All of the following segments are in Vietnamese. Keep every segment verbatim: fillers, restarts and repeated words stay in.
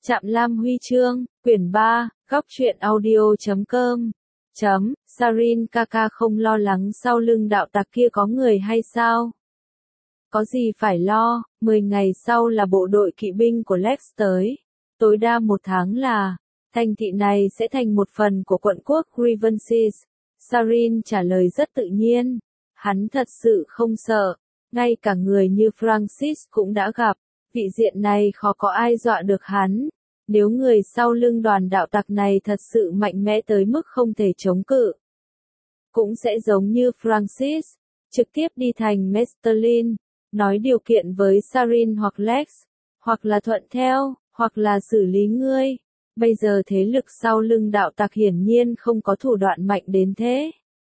Trạm Lam Huy chương, quyển ba, góc truyện audio chấm com. Chấm, Sarin ca ca không lo lắng sau lưng đạo tặc kia có người hay sao? Có gì phải lo, mười ngày sau là bộ đội kỵ binh của Lex tới. Tối đa một tháng là, thành thị này sẽ thành một phần của quận quốc Grievances. Sarin trả lời rất tự nhiên. Hắn thật sự không sợ, ngay cả người như Francis cũng đã gặp. Vị diện này khó có ai dọa được hắn. Nếu người sau lưng đoàn đạo tặc này thật sự mạnh mẽ tới mức không thể chống cự, cũng sẽ giống như Francis, trực tiếp đi thành Mesterlin, nói điều kiện với Sarin hoặc Lex, hoặc là thuận theo, hoặc là xử lý ngươi. Bây giờ thế lực sau lưng đạo tặc hiển nhiên không có thủ đoạn mạnh đến thế.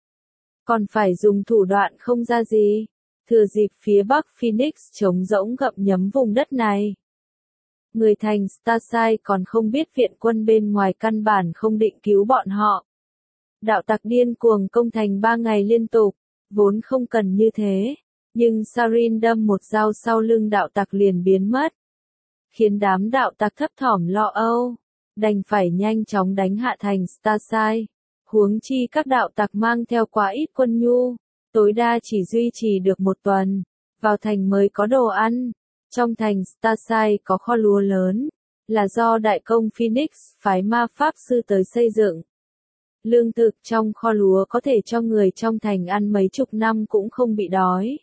Còn phải dùng thủ đoạn không ra gì. Thừa dịp phía bắc Phoenix trống rỗng gặm nhấm vùng đất này. Người thành Starside còn không biết viện quân bên ngoài căn bản không định cứu bọn họ. Đạo tặc điên cuồng công thành ba ngày liên tục, vốn không cần như thế. Nhưng Sarin đâm một dao sau lưng đạo tặc liền biến mất. Khiến đám đạo tặc thấp thỏm lo âu, đành phải nhanh chóng đánh hạ thành Starside. Huống chi các đạo tặc mang theo quá ít quân nhu. Tối đa chỉ duy trì được một tuần, vào thành mới có đồ ăn. Trong thành Starside có kho lúa lớn, là do đại công Phoenix phái ma pháp sư tới xây dựng. Lương thực trong kho lúa có thể cho người trong thành ăn mấy chục năm cũng không bị đói.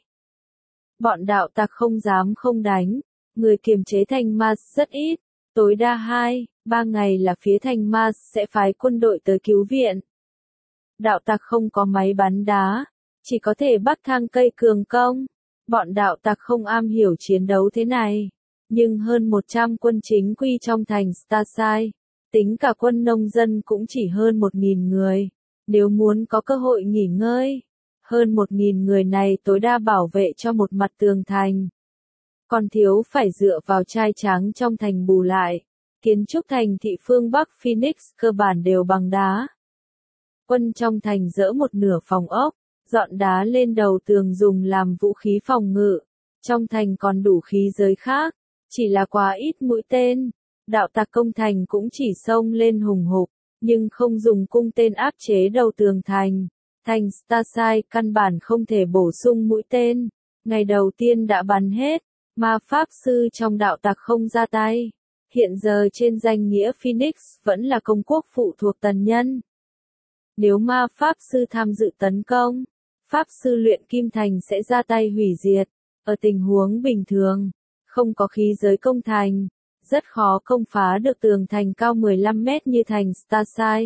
Bọn đạo tặc không dám không đánh, người kiềm chế thành Mars rất ít, tối đa hai, ba ngày là phía thành Mars sẽ phái quân đội tới cứu viện. Đạo tặc không có máy bắn đá, chỉ có thể bắt thang cây cường công. Bọn đạo tặc không am hiểu chiến đấu thế này. Nhưng hơn một trăm quân chính quy trong thành Starside, tính cả quân nông dân cũng chỉ hơn một nghìn người. Nếu muốn có cơ hội nghỉ ngơi, hơn một nghìn người này tối đa bảo vệ cho một mặt tường thành. Còn thiếu phải dựa vào trai tráng trong thành bù lại. Kiến trúc thành thị phương Bắc Phoenix cơ bản đều bằng đá. Quân trong thành dỡ một nửa phòng ốc, dọn đá lên đầu tường dùng làm vũ khí phòng ngự. Trong thành còn đủ khí giới khác, chỉ là quá ít mũi tên. Đạo tặc công thành cũng chỉ xông lên hùng hục, nhưng không dùng cung tên áp chế đầu tường thành. Thành Starside căn bản không thể bổ sung mũi tên. Ngày đầu tiên đã bắn hết, ma pháp sư trong đạo tặc không ra tay. Hiện giờ trên danh nghĩa Phoenix vẫn là công quốc phụ thuộc tần nhân. Nếu ma pháp sư tham dự tấn công, pháp sư luyện kim thành sẽ ra tay hủy diệt. Ở tình huống bình thường, không có khí giới công thành, rất khó công phá được tường thành cao mười lăm mét như thành Starside.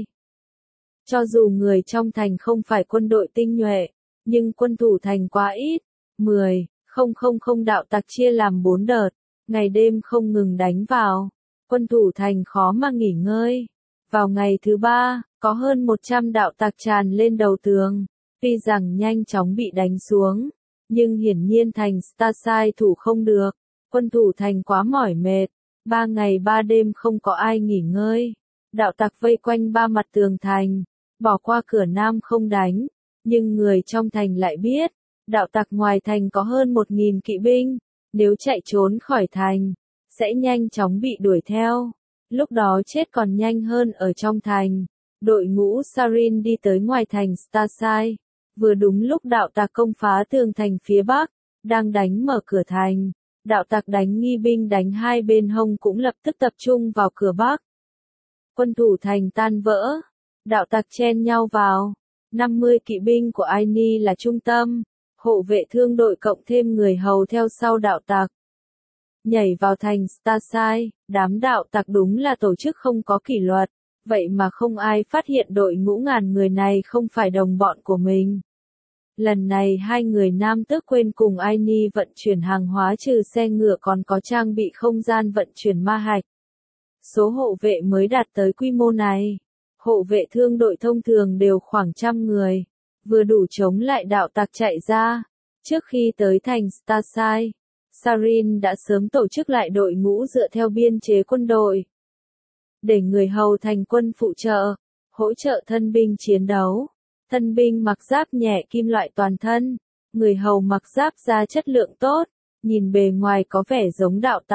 Cho dù người trong thành không phải quân đội tinh nhuệ, nhưng quân thủ thành quá ít. mười, không không không đạo tặc chia làm bốn đợt, ngày đêm không ngừng đánh vào. Quân thủ thành khó mà nghỉ ngơi. Vào ngày thứ ba, có hơn một trăm đạo tặc tràn lên đầu tường. Tuy rằng nhanh chóng bị đánh xuống, nhưng hiển nhiên thành Starside thủ không được. Quân thủ thành quá mỏi mệt, ba ngày ba đêm không có ai nghỉ ngơi. Đạo tặc vây quanh ba mặt tường thành, bỏ qua cửa nam không đánh. Nhưng người trong thành lại biết, đạo tặc ngoài thành có hơn một nghìn kỵ binh. Nếu chạy trốn khỏi thành, sẽ nhanh chóng bị đuổi theo. Lúc đó chết còn nhanh hơn ở trong thành. Đội ngũ Sarin đi tới ngoài thành Starside. Vừa đúng lúc đạo tặc công phá tường thành phía bắc, đang đánh mở cửa thành. Đạo tặc đánh nghi binh đánh hai bên hông cũng lập tức tập trung vào cửa bắc. Quân thủ thành tan vỡ, đạo tặc chen nhau vào. năm mươi kỵ binh của Aini là trung tâm, hộ vệ thương đội cộng thêm người hầu theo sau đạo tặc. Nhảy vào thành Starside, đám đạo tặc đúng là tổ chức không có kỷ luật. Vậy mà không ai phát hiện đội ngũ ngàn người này không phải đồng bọn của mình. Lần này hai người nam tước quên cùng Aini vận chuyển hàng hóa trừ xe ngựa còn có trang bị không gian vận chuyển ma hạch. Số hộ vệ mới đạt tới quy mô này. Hộ vệ thương đội thông thường đều khoảng trăm người. Vừa đủ chống lại đạo tặc chạy ra. Trước khi tới thành Starside, Sarin đã sớm tổ chức lại đội ngũ dựa theo biên chế quân đội. Để người hầu thành quân phụ trợ, hỗ trợ thân binh chiến đấu. Thân binh mặc giáp nhẹ kim loại toàn thân, người hầu mặc giáp da chất lượng tốt, nhìn bề ngoài có vẻ giống đạo tặc,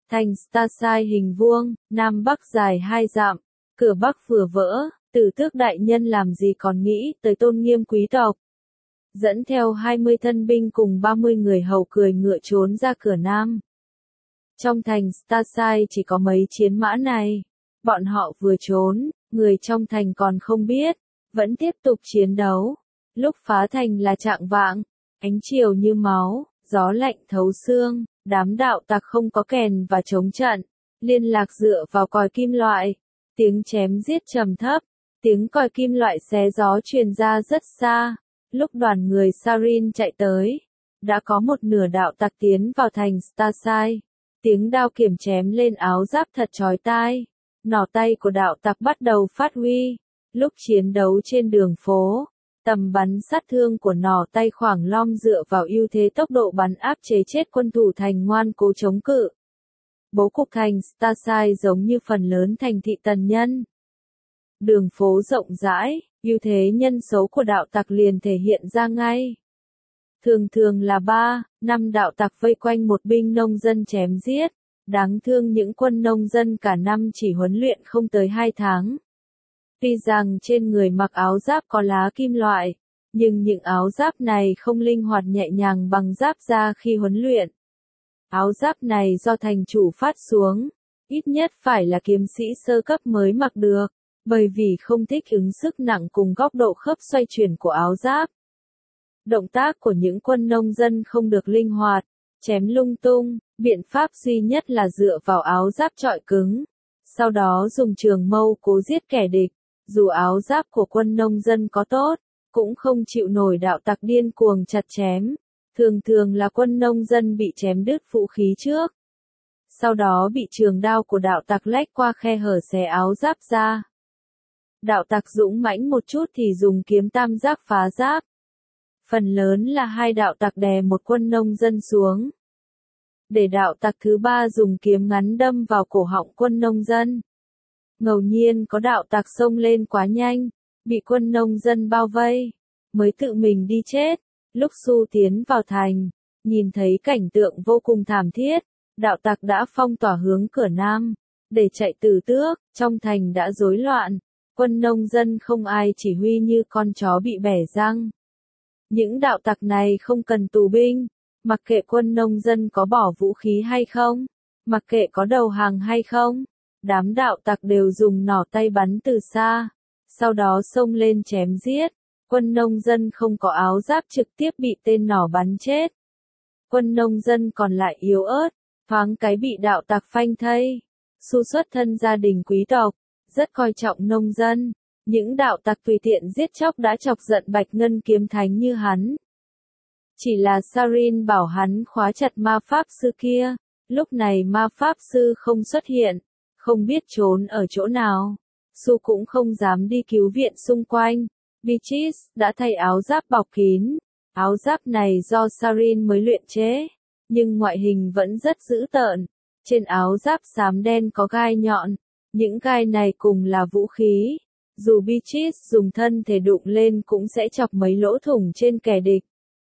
Thành Starside hình vuông, Nam Bắc dài hai dặm, cửa Bắc vừa vỡ, Tử Tước đại nhân làm gì còn nghĩ tới tôn nghiêm quý tộc. Dẫn theo hai mươi thân binh cùng ba mươi người hầu cười ngựa trốn ra cửa Nam. Trong thành Starside chỉ có mấy chiến mã này. Bọn họ vừa trốn, người trong thành còn không biết, vẫn tiếp tục chiến đấu. Lúc phá thành là trạng vạng, ánh chiều như máu, gió lạnh thấu xương, đám đạo tặc không có kèn và chống trận, liên lạc dựa vào còi kim loại. Tiếng chém giết trầm thấp, tiếng còi kim loại xé gió truyền ra rất xa. Lúc đoàn người Sarin chạy tới, đã có một nửa đạo tặc tiến vào thành Starside. Tiếng đao kiểm chém lên áo giáp thật chói tai. Nỏ tay của đạo tặc bắt đầu phát huy. Lúc chiến đấu trên đường phố, tầm bắn sát thương của nỏ tay khoảng lom dựa vào ưu thế tốc độ bắn áp chế chết quân thủ thành ngoan cố chống cự. Bố cục thành Starside giống như phần lớn thành thị tần nhân. Đường phố rộng rãi, ưu thế nhân số của đạo tặc liền thể hiện ra ngay. Thường thường là ba, năm đạo tặc vây quanh một binh nông dân chém giết. Đáng thương những quân nông dân cả năm chỉ huấn luyện không tới hai tháng. Tuy rằng trên người mặc áo giáp có lá kim loại, nhưng những áo giáp này không linh hoạt nhẹ nhàng bằng giáp da khi huấn luyện. Áo giáp này do thành chủ phát xuống, ít nhất phải là kiếm sĩ sơ cấp mới mặc được, bởi vì không thích ứng sức nặng cùng góc độ khớp xoay chuyển của áo giáp. Động tác của những quân nông dân không được linh hoạt, chém lung tung, biện pháp duy nhất là dựa vào áo giáp trọi cứng, sau đó dùng trường mâu cố giết kẻ địch. Dù áo giáp của quân nông dân có tốt, cũng không chịu nổi đạo tặc điên cuồng chặt chém. Thường thường là quân nông dân bị chém đứt vũ khí trước, sau đó bị trường đao của đạo tặc lách qua khe hở xé áo giáp ra. Đạo tặc dũng mãnh một chút thì dùng kiếm tam giác phá giáp. Phần lớn là hai đạo tặc đè một quân nông dân xuống, để đạo tặc thứ ba dùng kiếm ngắn đâm vào cổ họng quân nông dân. Ngẫu nhiên có đạo tặc xông lên quá nhanh, bị quân nông dân bao vây, mới tự mình đi chết. Lúc Su tiến vào thành, nhìn thấy cảnh tượng vô cùng thảm thiết, đạo tặc đã phong tỏa hướng cửa Nam, để chạy Tử Tước, trong thành đã rối loạn, quân nông dân không ai chỉ huy như con chó bị bẻ răng. Những đạo tặc này không cần tù binh, mặc kệ quân nông dân có bỏ vũ khí hay không, mặc kệ có đầu hàng hay không. Đám đạo tặc đều dùng nỏ tay bắn từ xa, sau đó xông lên chém giết. Quân nông dân không có áo giáp trực tiếp bị tên nỏ bắn chết. Quân nông dân còn lại yếu ớt, thoáng cái bị đạo tặc phanh thây. Su xuất thân gia đình quý tộc, rất coi trọng nông dân. Những đạo tặc tùy tiện giết chóc đã chọc giận Bạch Ngân kiếm thánh như hắn. Chỉ là Sarin bảo hắn khóa chặt ma pháp sư kia. Lúc này ma pháp sư không xuất hiện, không biết trốn ở chỗ nào. Su cũng không dám đi cứu viện xung quanh. Beatrice đã thay áo giáp bọc kín. Áo giáp này do Sarin mới luyện chế, nhưng ngoại hình vẫn rất dữ tợn. Trên áo giáp xám đen có gai nhọn. Những gai này cùng là vũ khí. Dù Beatrice dùng thân thể đụng lên cũng sẽ chọc mấy lỗ thủng trên kẻ địch.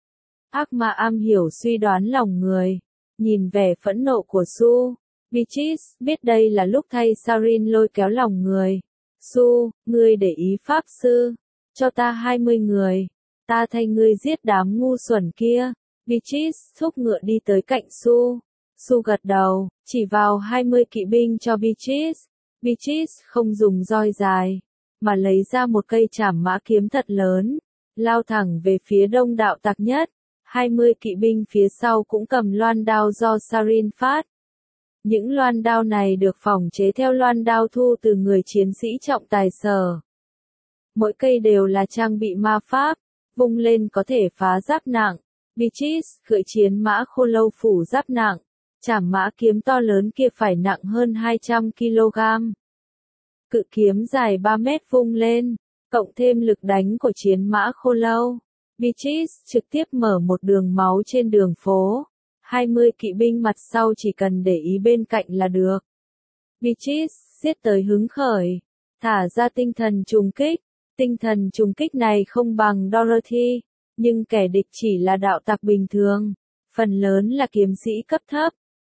Ác ma am hiểu suy đoán lòng người. Nhìn vẻ phẫn nộ của Su, Beatrice biết đây là lúc thay Sarin lôi kéo lòng người. Su, ngươi để ý pháp sư, cho ta hai mươi người, ta thay ngươi giết đám ngu xuẩn kia. Beatrice thúc ngựa đi tới cạnh Su. Su gật đầu, chỉ vào hai mươi kỵ binh cho Beatrice. Beatrice không dùng roi dài, mà lấy ra một cây trảm mã kiếm thật lớn, lao thẳng về phía đông đạo tặc nhất. hai mươi kỵ binh phía sau cũng cầm loan đao do Sarin phát. Những loan đao này được phòng chế theo loan đao thu từ người chiến sĩ trọng tài sở. Mỗi cây đều là trang bị ma pháp, vung lên có thể phá giáp nặng. Beatrice cưỡi chiến mã khô lâu phủ giáp nặng, trảm mã kiếm to lớn kia phải nặng hơn hai trăm ki lô gam. Cự kiếm dài ba mét vung lên, cộng thêm lực đánh của chiến mã khô lâu. Beatrice trực tiếp mở một đường máu trên đường phố. hai mươi kỵ binh mặt sau chỉ cần để ý bên cạnh là được. Beatrice giết tới hứng khởi, thả ra tinh thần trùng kích. Tinh thần trùng kích này không bằng Dorothy, nhưng kẻ địch chỉ là đạo tặc bình thường, phần lớn là kiếm sĩ cấp thấp.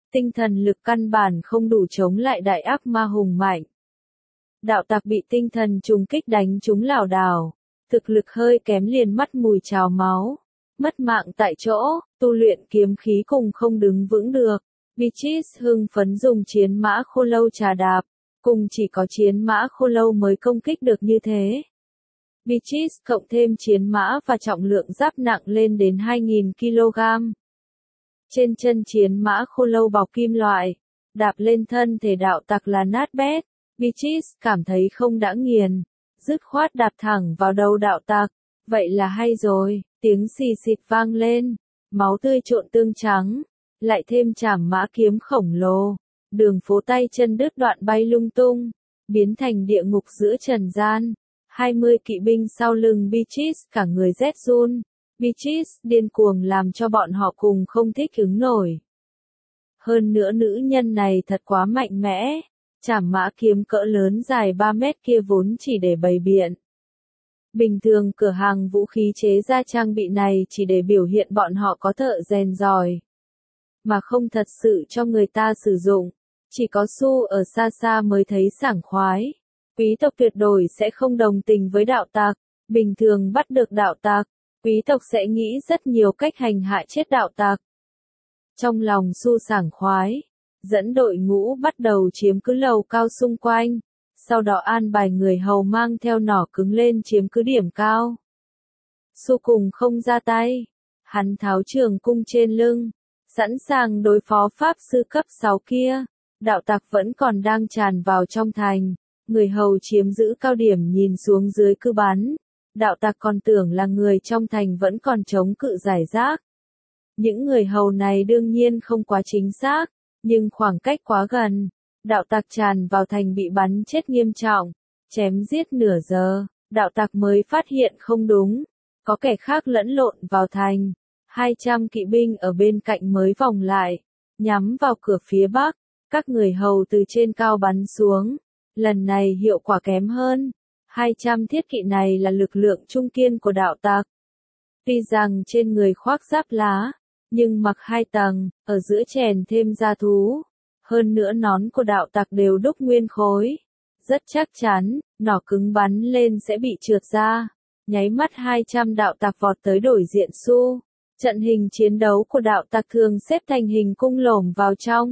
Tinh thần lực căn bản không đủ chống lại đại ác ma hùng mạnh. Đạo tặc bị tinh thần trùng kích đánh trúng lảo đảo, thực lực hơi kém liền mắt mùi trào máu, mất mạng tại chỗ, tu luyện kiếm khí cùng không đứng vững được. Beatrice hưng phấn dùng chiến mã khô lâu trà đạp, cùng chỉ có chiến mã khô lâu mới công kích được như thế. Beatrice cộng thêm chiến mã và trọng lượng giáp nặng lên đến hai nghìn ki lô gam. Trên chân chiến mã khô lâu bọc kim loại, đạp lên thân thể đạo tặc là nát bét. Beatrice cảm thấy không đã nghiền, dứt khoát đạp thẳng vào đầu đạo tặc. Vậy là hay rồi, tiếng xì xịt vang lên, máu tươi trộn tương trắng, lại thêm chảm mã kiếm khổng lồ, đường phố tay chân đứt đoạn bay lung tung, biến thành địa ngục giữa trần gian. hai mươi kỵ binh sau lưng Beatrice cả người rét run. Beatrice điên cuồng làm cho bọn họ cùng không thích ứng nổi. Hơn nữa nữ nhân này thật quá mạnh mẽ, chảm mã kiếm cỡ lớn dài ba mét kia vốn chỉ để bày biện. Bình thường cửa hàng vũ khí chế ra trang bị này chỉ để biểu hiện bọn họ có thợ rèn giỏi, mà không thật sự cho người ta sử dụng. Chỉ có Su ở xa xa mới thấy sảng khoái. Quý tộc tuyệt đối sẽ không đồng tình với đạo tặc. Bình thường bắt được đạo tặc, quý tộc sẽ nghĩ rất nhiều cách hành hạ chết đạo tặc. Trong lòng Su sảng khoái, dẫn đội ngũ bắt đầu chiếm cứ lầu cao xung quanh, sau đó an bài người hầu mang theo nỏ cứng lên chiếm cứ điểm cao. Su cùng không ra tay, hắn tháo trường cung trên lưng, sẵn sàng đối phó pháp sư cấp sáu kia. Đạo tặc vẫn còn đang tràn vào trong thành, người hầu chiếm giữ cao điểm nhìn xuống dưới cứ bắn. Đạo tặc còn tưởng là người trong thành vẫn còn chống cự giải rác. Những người hầu này đương nhiên không quá chính xác, nhưng khoảng cách quá gần. Đạo tặc tràn vào thành bị bắn chết nghiêm trọng, chém giết nửa giờ, đạo tặc mới phát hiện không đúng, có kẻ khác lẫn lộn vào thành. hai trăm kỵ binh ở bên cạnh mới vòng lại, nhắm vào cửa phía bắc, các người hầu từ trên cao bắn xuống. Lần này hiệu quả kém hơn. hai trăm thiết kỵ này là lực lượng trung kiên của đạo tặc. Tuy rằng trên người khoác giáp lá, nhưng mặc hai tầng, ở giữa chèn thêm da thú. Hơn nữa nón của đạo tặc đều đúc nguyên khối. Rất chắc chắn, nỏ cứng bắn lên sẽ bị trượt ra. Nháy mắt hai trăm đạo tặc vọt tới đổi diện Su. Trận hình chiến đấu của đạo tặc thường xếp thành hình cung lổm vào trong.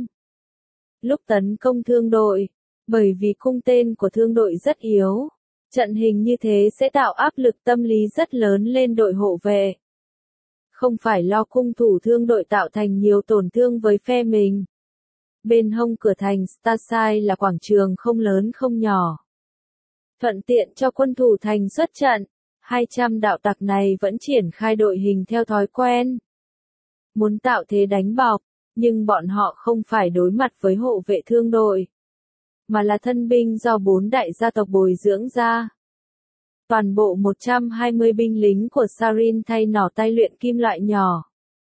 Lúc tấn công thương đội, bởi vì cung tên của thương đội rất yếu, trận hình như thế sẽ tạo áp lực tâm lý rất lớn lên đội hộ vệ. Không phải lo cung thủ thương đội tạo thành nhiều tổn thương với phe mình. Bên hông cửa thành Starside là quảng trường không lớn không nhỏ. Thuận tiện cho quân thủ thành xuất trận, hai trăm đạo tặc này vẫn triển khai đội hình theo thói quen. Muốn tạo thế đánh bọc, nhưng bọn họ không phải đối mặt với hộ vệ thương đội, mà là thân binh do bốn đại gia tộc bồi dưỡng ra. Toàn bộ một trăm hai mươi binh lính của Sarin thay nỏ tay luyện kim loại nhỏ.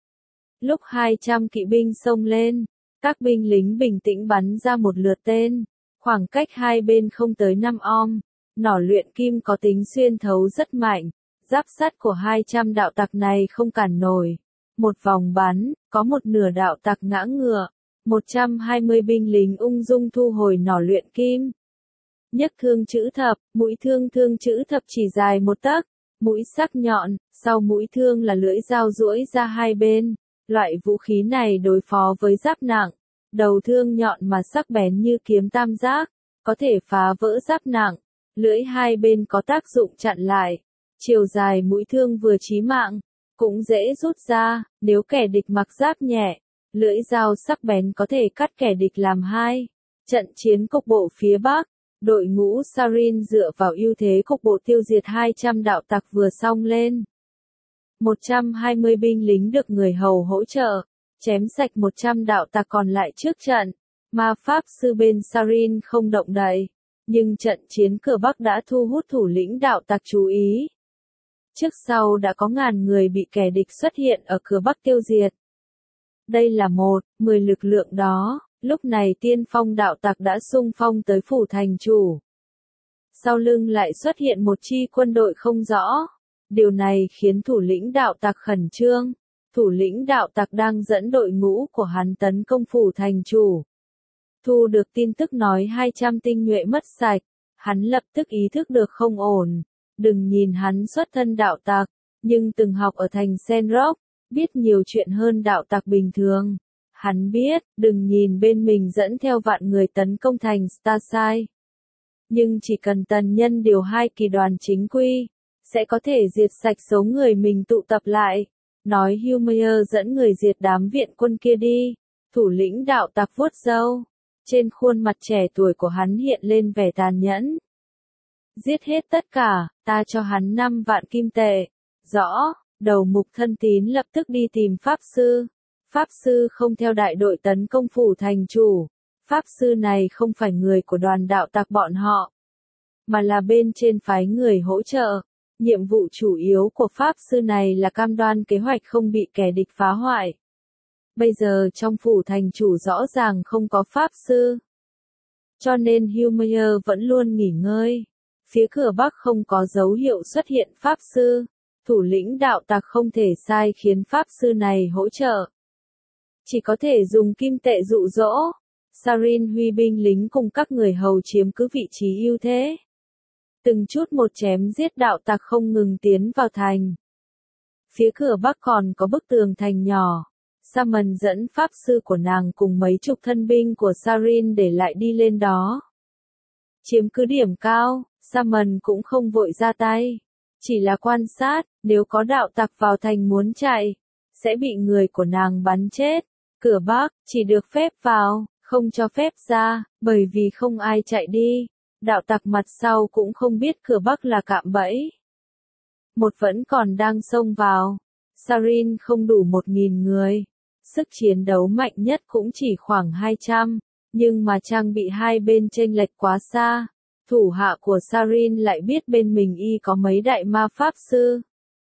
Lúc hai trăm kỵ binh xông lên, các binh lính bình tĩnh bắn ra một lượt tên, khoảng cách hai bên không tới năm ohm, nỏ luyện kim có tính xuyên thấu rất mạnh, giáp sắt của hai trăm đạo tặc này không cản nổi. Một vòng bắn, có một nửa đạo tặc ngã ngựa, một trăm hai mươi binh lính ung dung thu hồi nỏ luyện kim. Nhấc thương chữ thập, mũi thương thương chữ thập chỉ dài một tấc, mũi sắc nhọn, sau mũi thương là lưỡi dao duỗi ra hai bên. Loại vũ khí này đối phó với giáp nặng, đầu thương nhọn mà sắc bén như kiếm tam giác, có thể phá vỡ giáp nặng, lưỡi hai bên có tác dụng chặn lại. Chiều dài mũi thương vừa chí mạng, cũng dễ rút ra, nếu kẻ địch mặc giáp nhẹ, lưỡi dao sắc bén có thể cắt kẻ địch làm hai. Trận chiến cục bộ phía Bắc, đội ngũ Sarin dựa vào ưu thế cục bộ tiêu diệt hai trăm đạo tặc vừa xong lên. một trăm hai mươi binh lính được người hầu hỗ trợ, chém sạch một trăm đạo tặc còn lại trước trận. Ma pháp sư bên Sarin không động đậy, nhưng trận chiến cửa Bắc đã thu hút thủ lĩnh đạo tặc chú ý. Trước sau đã có ngàn người bị kẻ địch xuất hiện ở cửa Bắc tiêu diệt. Đây là một, mười lực lượng đó, lúc này tiên phong đạo tặc đã xung phong tới phủ thành chủ. Sau lưng lại xuất hiện một chi quân đội không rõ. Điều này khiến thủ lĩnh đạo tặc khẩn trương. thủ lĩnh đạo tặc đang dẫn đội ngũ của hắn tấn công phủ thành chủ. Thu được tin tức nói hai trăm tinh nhuệ mất sạch, hắn lập tức ý thức được không ổn. Đừng nhìn hắn xuất thân đạo tặc, nhưng từng học ở thành Senrock, biết nhiều chuyện hơn đạo tặc bình thường. Hắn biết, đừng nhìn bên mình dẫn theo vạn người tấn công thành Starside. Nhưng chỉ cần tần nhân điều hai kỳ đoàn chính quy, sẽ có thể diệt sạch số người mình tụ tập lại. Nói Humeyer dẫn người diệt đám viện quân kia đi. Thủ lĩnh đạo tặc vuốt râu. Trên khuôn mặt trẻ tuổi của hắn hiện lên vẻ tàn nhẫn. Giết hết tất cả, ta cho hắn năm vạn kim tệ. Rõ, đầu mục thân tín lập tức đi tìm Pháp Sư. Pháp Sư không theo đại đội tấn công phủ thành chủ. Pháp Sư này không phải người của đoàn đạo tặc bọn họ, mà là bên trên phái người hỗ trợ. Nhiệm vụ chủ yếu của Pháp Sư này là cam đoan kế hoạch không bị kẻ địch phá hoại. Bây giờ trong phủ thành chủ rõ ràng không có Pháp Sư. Cho nên Humeyer vẫn luôn nghỉ ngơi. Phía cửa bắc không có dấu hiệu xuất hiện Pháp Sư. Thủ lĩnh đạo tặc không thể sai khiến Pháp Sư này hỗ trợ. Chỉ có thể dùng kim tệ dụ dỗ. Sarin huy binh lính cùng các người hầu chiếm cứ vị trí ưu thế. Từng chút một chém giết đạo tặc không ngừng tiến vào thành. Phía cửa bắc còn có bức tường thành nhỏ. Samon dẫn Pháp Sư của nàng cùng mấy chục thân binh của Sarin để lại đi lên đó. Chiếm cứ điểm cao, Samon cũng không vội ra tay. Chỉ là quan sát, nếu có đạo tặc vào thành muốn chạy, sẽ bị người của nàng bắn chết. Cửa bắc, chỉ được phép vào, không cho phép ra, bởi vì không ai chạy đi. Đạo tặc mặt sau cũng không biết cửa bắc là cạm bẫy. Một vẫn còn đang xông vào. Sarin không đủ một nghìn người. Sức chiến đấu mạnh nhất cũng chỉ khoảng hai trăm, nhưng mà trang bị hai bên chênh lệch quá xa. Thủ hạ của Sarin lại biết bên mình y có mấy đại ma pháp sư.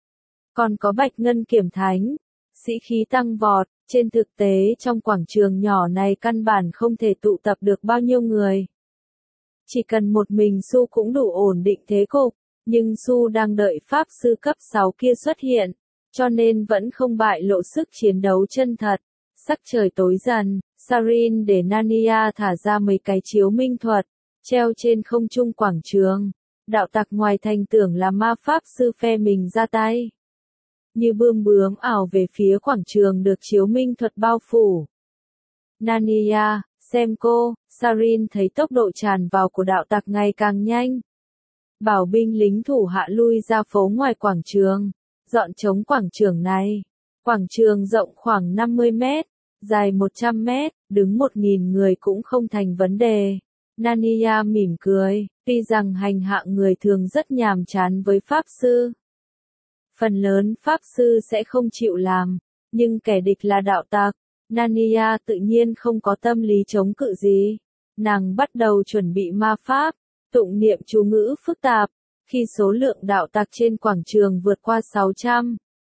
Còn có bạch ngân kiểm thánh. Sĩ khí tăng vọt, trên thực tế trong quảng trường nhỏ này căn bản không thể tụ tập được bao nhiêu người. Chỉ cần một mình Su cũng đủ ổn định thế cục, nhưng Su đang đợi pháp sư cấp sáu kia xuất hiện, cho nên vẫn không bại lộ sức chiến đấu chân thật. Sắc trời tối dần, Sarin để Nania thả ra mấy cái chiếu minh thuật, treo trên không trung quảng trường. Đạo tặc ngoài thành tưởng là ma pháp sư phe mình ra tay. Như bươm bướm ảo về phía quảng trường được chiếu minh thuật bao phủ. Nania, xem cô, Sarin thấy tốc độ tràn vào của đạo tặc ngày càng nhanh. Bảo binh lính thủ hạ lui ra phố ngoài quảng trường, dọn trống quảng trường này. Quảng trường rộng khoảng năm mươi mét, dài một trăm mét, đứng một nghìn người cũng không thành vấn đề. Nania mỉm cười, tuy rằng hành hạ người thường rất nhàm chán với pháp sư. Phần lớn pháp sư sẽ không chịu làm, nhưng kẻ địch là đạo tặc. Nania tự nhiên không có tâm lý chống cự gì. Nàng bắt đầu chuẩn bị ma pháp, tụng niệm chú ngữ phức tạp, khi số lượng đạo tặc trên quảng trường vượt qua sáu trăm.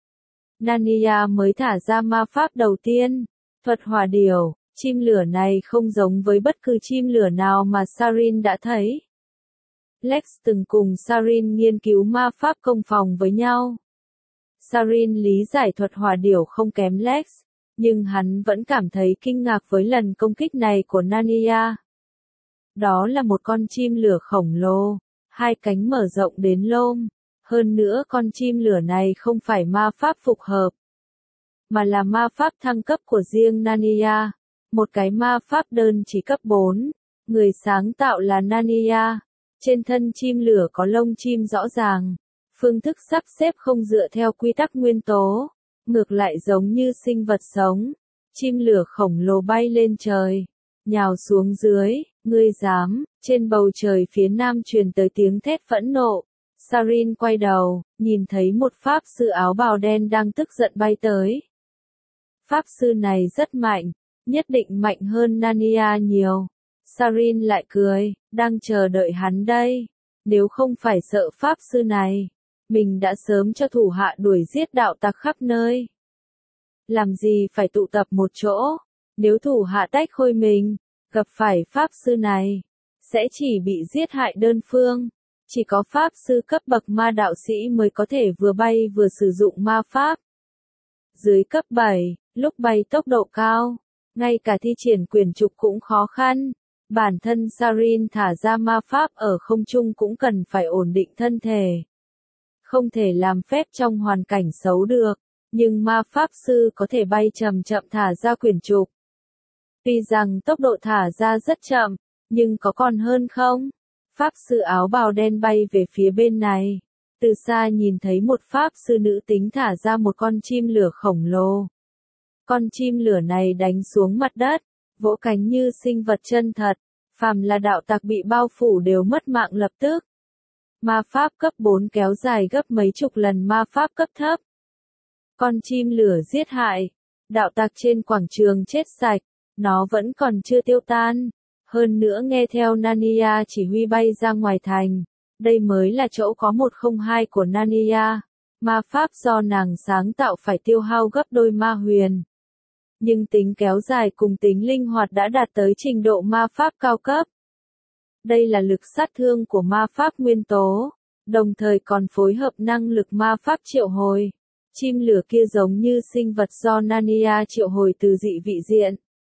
Nania mới thả ra ma pháp đầu tiên, thuật hỏa điểu. Chim lửa này không giống với bất cứ chim lửa nào mà Sarin đã thấy. Lex từng cùng Sarin nghiên cứu ma pháp công phòng với nhau. Sarin lý giải thuật hỏa điểu không kém Lex, nhưng hắn vẫn cảm thấy kinh ngạc với lần công kích này của Nania. Đó là một con chim lửa khổng lồ, hai cánh mở rộng đến lôm. Hơn nữa con chim lửa này không phải ma pháp phục hợp, mà là ma pháp thăng cấp của riêng Nania. Một cái ma pháp đơn chỉ cấp bốn, người sáng tạo là Nania. Trên thân chim lửa có lông chim rõ ràng. Phương thức sắp xếp không dựa theo quy tắc nguyên tố, ngược lại giống như sinh vật sống. Chim lửa khổng lồ bay lên trời, nhào xuống dưới, ngươi dám, trên bầu trời phía nam truyền tới tiếng thét phẫn nộ. Sarin quay đầu, nhìn thấy một pháp sư áo bào đen đang tức giận bay tới. Pháp sư này rất mạnh, nhất định mạnh hơn Nania nhiều. Sarin lại cười, đang chờ đợi hắn đây. Nếu không phải sợ pháp sư này, mình đã sớm cho thủ hạ đuổi giết đạo tặc khắp nơi. Làm gì phải tụ tập một chỗ, nếu thủ hạ tách khôi mình, gặp phải pháp sư này, sẽ chỉ bị giết hại đơn phương. Chỉ có pháp sư cấp bậc ma đạo sĩ mới có thể vừa bay vừa sử dụng ma pháp. dưới cấp bảy, lúc bay tốc độ cao, ngay cả thi triển quyền trục cũng khó khăn. Bản thân Sarin thả ra ma pháp ở không trung cũng cần phải ổn định thân thể. Không thể làm phép trong hoàn cảnh xấu được, nhưng ma pháp sư có thể bay chậm chậm thả ra quyền trục. Tuy rằng tốc độ thả ra rất chậm, nhưng có còn hơn không? Pháp sư áo bào đen bay về phía bên này. Từ xa nhìn thấy một pháp sư nữ tính thả ra một con chim lửa khổng lồ. Con chim lửa này đánh xuống mặt đất, vỗ cánh như sinh vật chân thật. Phàm là đạo tặc bị bao phủ đều mất mạng lập tức. Ma pháp cấp bốn kéo dài gấp mấy chục lần ma pháp cấp thấp. Con chim lửa giết hại, đạo tặc trên quảng trường chết sạch, nó vẫn còn chưa tiêu tan. Hơn nữa nghe theo Narnia chỉ huy bay ra ngoài thành, đây mới là chỗ có một không hai của Narnia. Ma pháp do nàng sáng tạo phải tiêu hao gấp đôi ma huyền. Nhưng tính kéo dài cùng tính linh hoạt đã đạt tới trình độ ma pháp cao cấp. Đây là lực sát thương của ma pháp nguyên tố, đồng thời còn phối hợp năng lực ma pháp triệu hồi. Chim lửa kia giống như sinh vật do Narnia triệu hồi từ dị vị diện.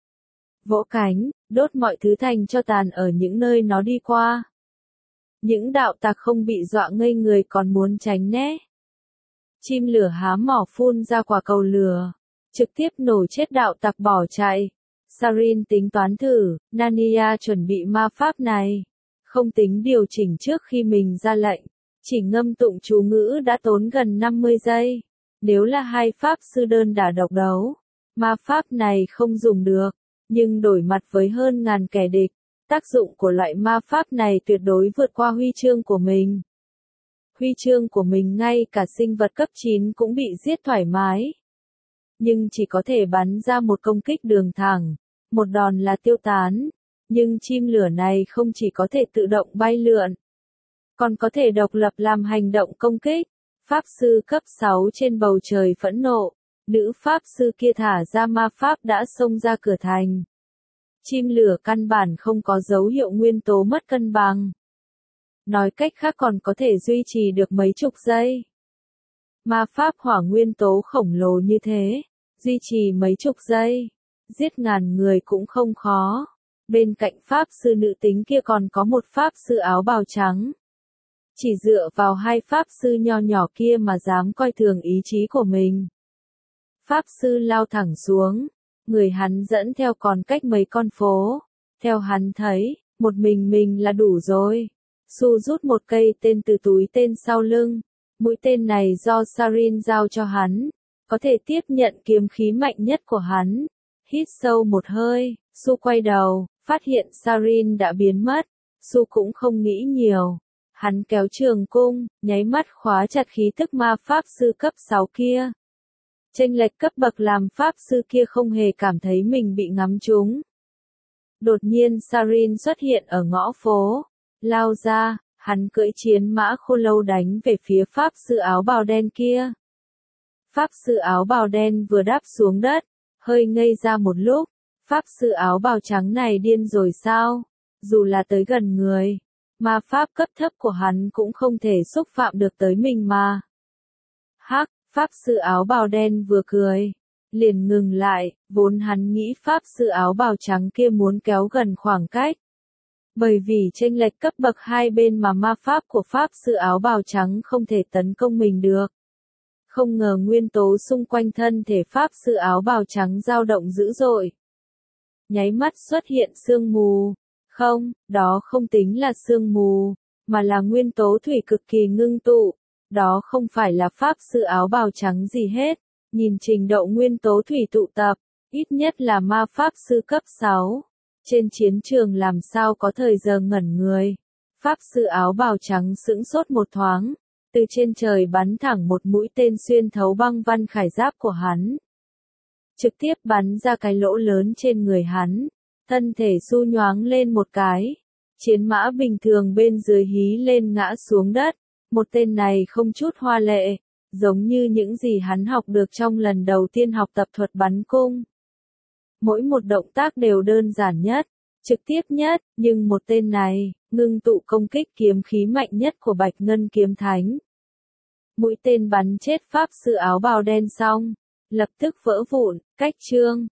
Vỗ cánh, đốt mọi thứ thành cho tàn ở những nơi nó đi qua. Những đạo tặc không bị dọa ngây người còn muốn tránh né. Chim lửa há mỏ phun ra quả cầu lửa, trực tiếp nổ chết đạo tặc bỏ chạy. Sarin tính toán thử, Narnia chuẩn bị ma pháp này, không tính điều chỉnh trước khi mình ra lệnh, chỉ ngâm tụng chú ngữ đã tốn gần năm mươi giây. Nếu là hai pháp sư đơn đả độc đấu, ma pháp này không dùng được, nhưng đổi mặt với hơn ngàn kẻ địch, tác dụng của loại ma pháp này tuyệt đối vượt qua huy chương của mình. Huy chương của mình ngay cả sinh vật cấp chín cũng bị giết thoải mái. Nhưng chỉ có thể bắn ra một công kích đường thẳng, một đòn là tiêu tán. Nhưng chim lửa này không chỉ có thể tự động bay lượn, còn có thể độc lập làm hành động công kích. Pháp sư cấp sáu trên bầu trời phẫn nộ, nữ pháp sư kia thả ra ma pháp đã xông ra cửa thành. Chim lửa căn bản không có dấu hiệu nguyên tố mất cân bằng. Nói cách khác còn có thể duy trì được mấy chục giây. Ma pháp hỏa nguyên tố khổng lồ như thế, duy trì mấy chục giây, giết ngàn người cũng không khó. Bên cạnh pháp sư nữ tính kia còn có một pháp sư áo bào trắng. Chỉ dựa vào hai pháp sư nho nhỏ kia mà dám coi thường ý chí của mình. Pháp sư lao thẳng xuống, người hắn dẫn theo còn cách mấy con phố. Theo hắn thấy, một mình mình là đủ rồi. Su rút một cây tên từ túi tên sau lưng. Mũi tên này do Sarin giao cho hắn, có thể tiếp nhận kiếm khí mạnh nhất của hắn. Hít sâu một hơi, Su quay đầu, phát hiện Sarin đã biến mất. Su cũng không nghĩ nhiều. Hắn kéo trường cung, nháy mắt khóa chặt khí tức ma pháp sư cấp sáu kia. Chênh lệch cấp bậc làm pháp sư kia không hề cảm thấy mình bị ngắm trúng. Đột nhiên Sarin xuất hiện ở ngõ phố, lao ra, hắn cưỡi chiến mã khô lâu đánh về phía pháp sư áo bào đen kia. Pháp sư áo bào đen vừa đáp xuống đất, hơi ngây ra một lúc, pháp sư áo bào trắng này điên rồi sao? Dù là tới gần người, ma pháp cấp thấp của hắn cũng không thể xúc phạm được tới mình mà. Hắc, pháp sư áo bào đen vừa cười, liền ngừng lại, vốn hắn nghĩ pháp sư áo bào trắng kia muốn kéo gần khoảng cách. Bởi vì chênh lệch cấp bậc hai bên mà ma pháp của pháp sư áo bào trắng không thể tấn công mình được. Không ngờ nguyên tố xung quanh thân thể pháp sư áo bào trắng dao động dữ dội. Nháy mắt xuất hiện sương mù. Không, đó không tính là sương mù, mà là nguyên tố thủy cực kỳ ngưng tụ. Đó không phải là pháp sư áo bào trắng gì hết. Nhìn trình độ nguyên tố thủy tụ tập, ít nhất là ma pháp sư cấp sáu. Trên chiến trường làm sao có thời giờ ngẩn người. Pháp sư áo bào trắng sững sốt một thoáng, từ trên trời bắn thẳng một mũi tên xuyên thấu băng văn khải giáp của hắn. Trực tiếp bắn ra cái lỗ lớn trên người hắn, thân thể su nhoáng lên một cái. Chiến mã bình thường bên dưới hí lên ngã xuống đất, một tên này không chút hoa lệ, giống như những gì hắn học được trong lần đầu tiên học tập thuật bắn cung. Mỗi một động tác đều đơn giản nhất, trực tiếp nhất, nhưng một tên này, ngưng tụ công kích kiếm khí mạnh nhất của Bạch Ngân Kiếm Thánh. Mũi tên bắn chết pháp sư áo bào đen xong, lập tức vỡ vụn, cách chương.